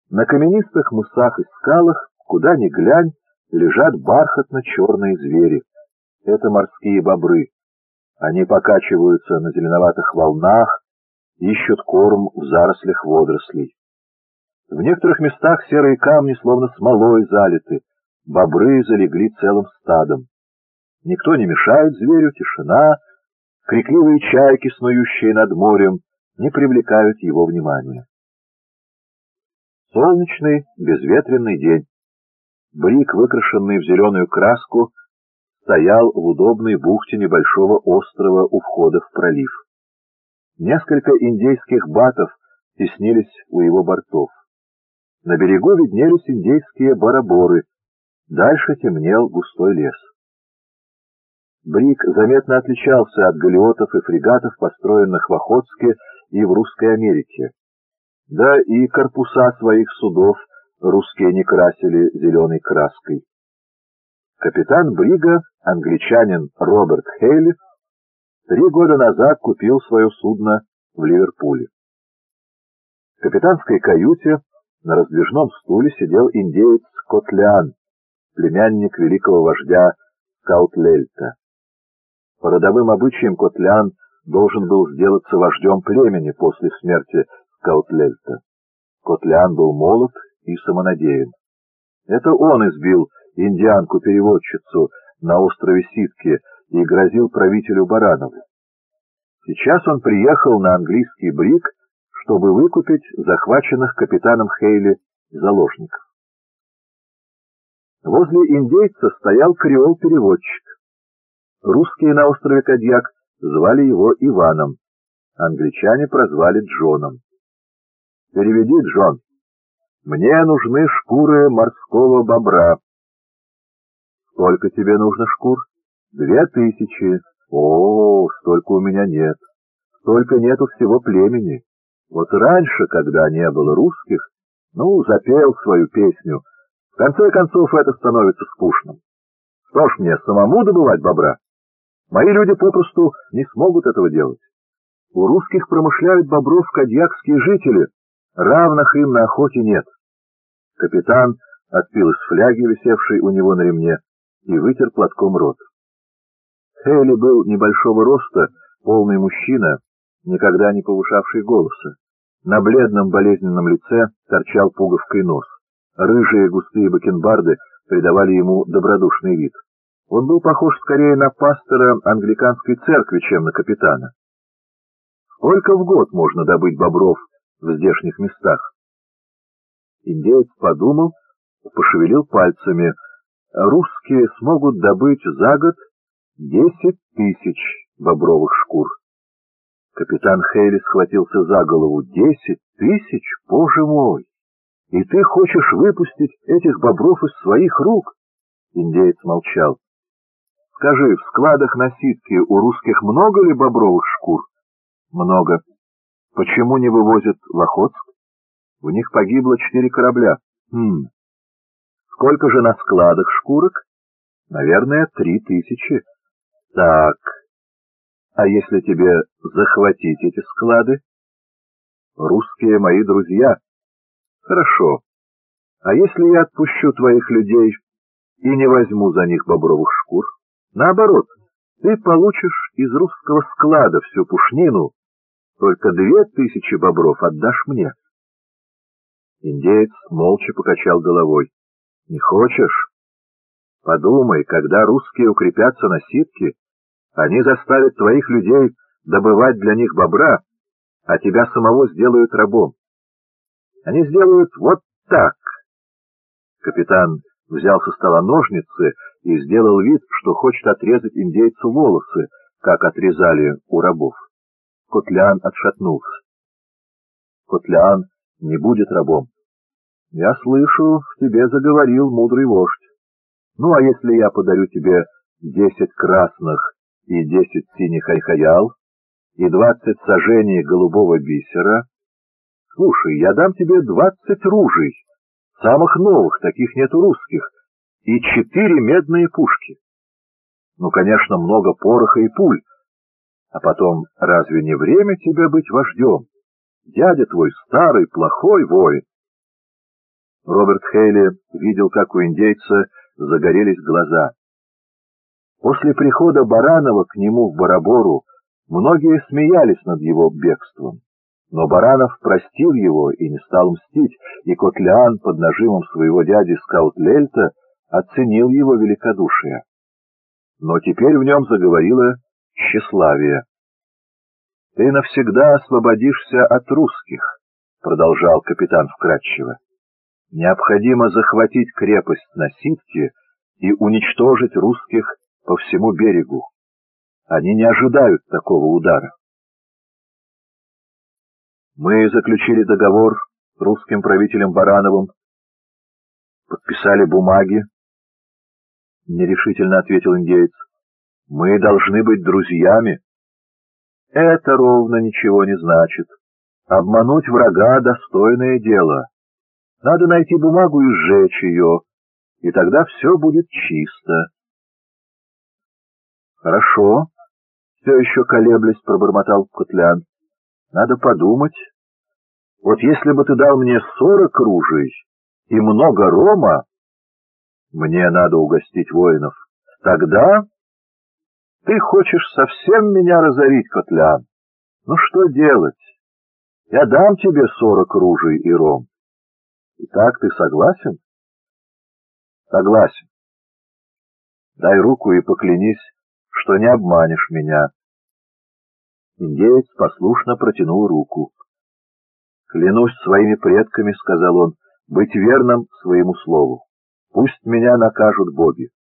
На каменистых мысах и скалах, куда ни глянь, лежат бархатно-черные звери. Это морские бобры. Они покачиваются на зеленоватых волнах, ищут корм в зарослях водорослей. В некоторых местах серые камни словно смолой залиты, бобры залегли целым стадом. Никто не мешает зверю, тишина, крикливые чайки, снующие над морем, не привлекают его внимания. Солнечный, безветренный день. Брик, выкрашенный в зеленую краску, стоял в удобной бухте небольшого острова у входа в пролив. Несколько индейских батов теснились у его бортов. На берегу виднелись индейские бараборы, дальше темнел густой лес. Брик заметно отличался от галеотов и фрегатов, построенных в Охотске и в Русской Америке. Да и корпуса своих судов русские не красили зеленой краской. Капитан Брига, англичанин Роберт Хейли, 3 года назад купил свое судно в Ливерпуле. В капитанской каюте на раздвижном стуле сидел индеец Котлян, племянник великого вождя Скаутлельта. По родовым обычаям Котлян должен был сделаться вождем племени после смерти Скаутлельта. Котлян был молод и самонадеян. Это он избил индианку-переводчицу на острове Ситки и грозил правителю Баранову. Сейчас он приехал на английский бриг, чтобы выкупить захваченных капитаном Хейли заложников. Возле индейца стоял креол-переводчик. Русские на острове Кадьяк звали его Иваном, англичане прозвали Джоном. «Переведи, Джон. Мне нужны шкуры морского бобра». «Сколько тебе нужно шкур?» 2000. О, столько у меня нет. Столько нет у всего племени. Вот раньше, когда не было русских, запел свою песню. В конце концов, это становится скучным. Что ж мне, самому добывать бобра? Мои люди попросту не смогут этого делать. У русских промышляют бобров кадьякские жители, равных им на охоте нет. Капитан отпил из фляги, висевшей у него на ремне, и вытер платком рот. Хейли был небольшого роста, полный мужчина, никогда не повышавший голоса. На бледном болезненном лице торчал пуговкой нос. Рыжие густые бакенбарды придавали ему добродушный вид. Он был похож скорее на пастора англиканской церкви, чем на капитана. Сколько в год можно добыть бобров в здешних местах? Индеец подумал, пошевелил пальцами. Русские смогут добыть за год 10 000 бобровых шкур. Капитан Хейли схватился за голову. 10 000? Боже мой! И ты хочешь выпустить этих бобров из своих рук? Индеец молчал. Скажи, в складах на Ситке у русских много ли бобровых шкур? Много. Почему не вывозят в Охотск? В них погибло 4 корабля. Сколько же на складах шкурок? Наверное, 3000. Так. А если тебе захватить эти склады? Русские мои друзья. Хорошо. А если я отпущу твоих людей и не возьму за них бобровых шкур? Наоборот, ты получишь из русского склада всю пушнину, только 2000 бобров отдашь мне. Индеец молча покачал головой. Не хочешь? Подумай, когда русские укрепятся на Ситке, они заставят твоих людей добывать для них бобра, а тебя самого сделают рабом. Они сделают вот так. Капитан взял со стола ножницы и сделал вид, что хочет отрезать индейцу волосы, как отрезали у рабов. Котлян отшатнулся. Котлян не будет рабом. Я слышу, в тебе заговорил мудрый вождь. Ну, а если я подарю тебе 10 красных и 10 синих айхаял и 20 саженей голубого бисера? Слушай, я дам тебе 20 ружей, самых новых, таких нет у русских, и 4 медные пушки. Ну, конечно, много пороха и пуль. А потом, разве не время тебе быть вождем? Дядя твой старый, плохой воин. Роберт Хейли видел, как у индейца загорелись глаза. После прихода Баранова к нему в Барабору многие смеялись над его бегством. Но Баранов простил его и не стал мстить, и Котлян под нажимом своего дяди Скаут-Лельта оценил его великодушие. Но теперь в нем заговорило тщеславие. — Ты навсегда освободишься от русских, — продолжал капитан вкратчиво. — Необходимо захватить крепость на Ситке и уничтожить русских по всему берегу. Они не ожидают такого удара. Мы заключили договор с русским правителем Барановым, подписали бумаги, — нерешительно ответил индеец. Мы должны быть друзьями. Это ровно ничего не значит. Обмануть врага — достойное дело. Надо найти бумагу и сжечь ее, и тогда все будет чисто. Хорошо, все еще колеблясь, пробормотал Котлян. Надо подумать. Вот если бы ты дал мне 40 ружей и много рома, мне надо угостить воинов. Тогда ты хочешь совсем меня разорить, Котлян. Ну что делать? Я дам тебе 40 ружей и ром. Итак, ты согласен? Согласен. Дай руку и поклянись, что не обманешь меня. Индеец послушно протянул руку. «Клянусь своими предками, — сказал он, — быть верным своему слову. Пусть меня накажут боги.